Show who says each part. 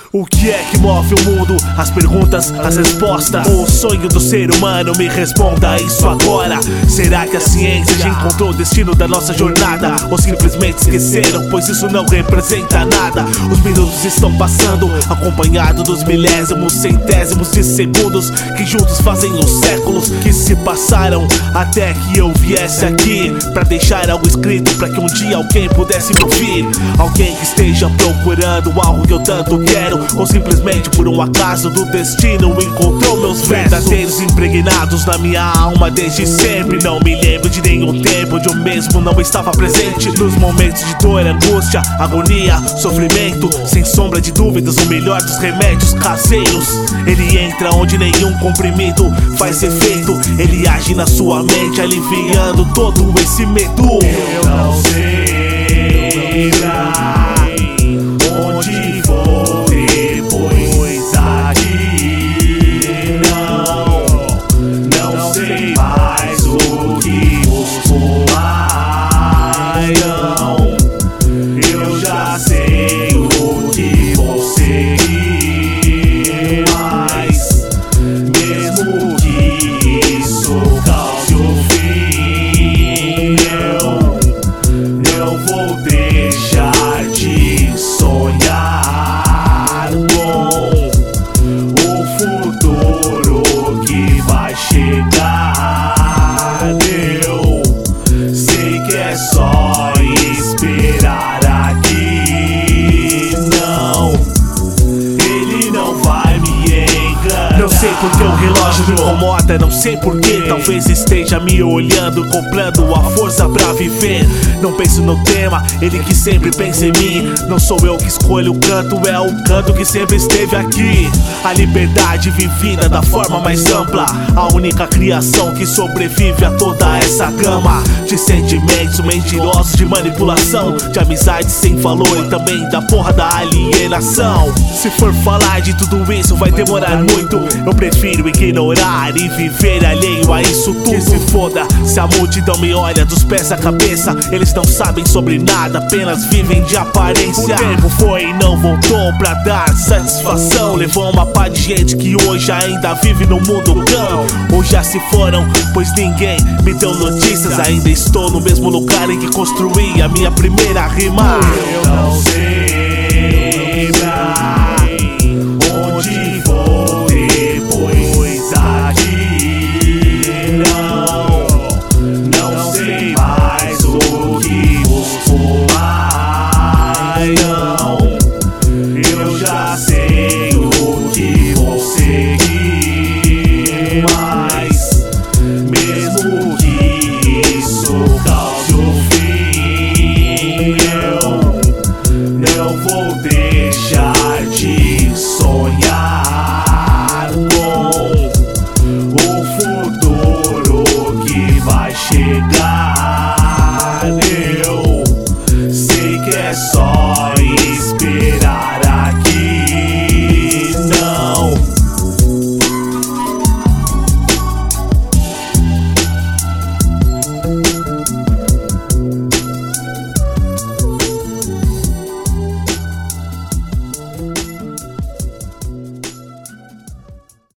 Speaker 1: O que é que move o mundo? As perguntas, as respostas. O sonho do ser humano, me responda isso agora. Será que a ciência já encontrou o destino da nossa jornada? Ou simplesmente esqueceram, pois isso não representa nada? Os minutos estão passando, acompanhado dos milésimos, centésimos de segundos que juntos fazem os séculos que se passaram até que eu viesse aqui pra deixar algo escrito, pra que um dia alguém pudesse me ouvir. Alguém que esteja procurando algo que eu tanto quero, ou simplesmente por um acaso do destino encontrou meus verdadeiros impregnados na minha alma desde sempre. Não me lembro de nenhum tempo onde eu mesmo não estava presente. Nos momentos de dor, angústia, agonia, sofrimento, sem sombra de dúvidas, o melhor dos remédios caseiros. Ele entra onde nenhum comprimido faz efeito. Ele age na sua mente, aliviando todo esse medo.
Speaker 2: Eu não sei onde vou depois daqui. Não sei mais o que vou mais. Não, eu já sei o que vou seguir, mas mesmo que isso cause o fim, eu vou deixar de sonhar com o futuro que vai chegar. Eu sei que é só esperar aqui. Não, ele não vai me enganar.
Speaker 1: Não sei porque o relógio me incomoda, não sei porquê. Talvez esteja me olhando, comprando a força pra viver. Não penso no tema, ele que sempre pensa em mim. Não sou eu que escolho o canto, é o canto que sempre esteve aqui. A liberdade vivida da forma mais ampla, a única criação que sobrevive a toda essa gama de sentimentos mentirosos, de manipulação, de amizade sem valor e também da porra da alienação. Se for falar de tudo isso vai demorar muito. Eu prefiro ignorar e viver alheio a isso tudo. Que se foda, se a multidão me olha dos pés à cabeça. Eles não sabem sobre nada, apenas vivem de aparência. O tempo foi e não voltou pra dar satisfação. Levou uma pá de gente que hoje ainda vive no mundo cão. Ou já se foram, pois ninguém me deu notícias. Ainda estou no mesmo lugar em que construí a minha primeira rima.
Speaker 2: Eu não sei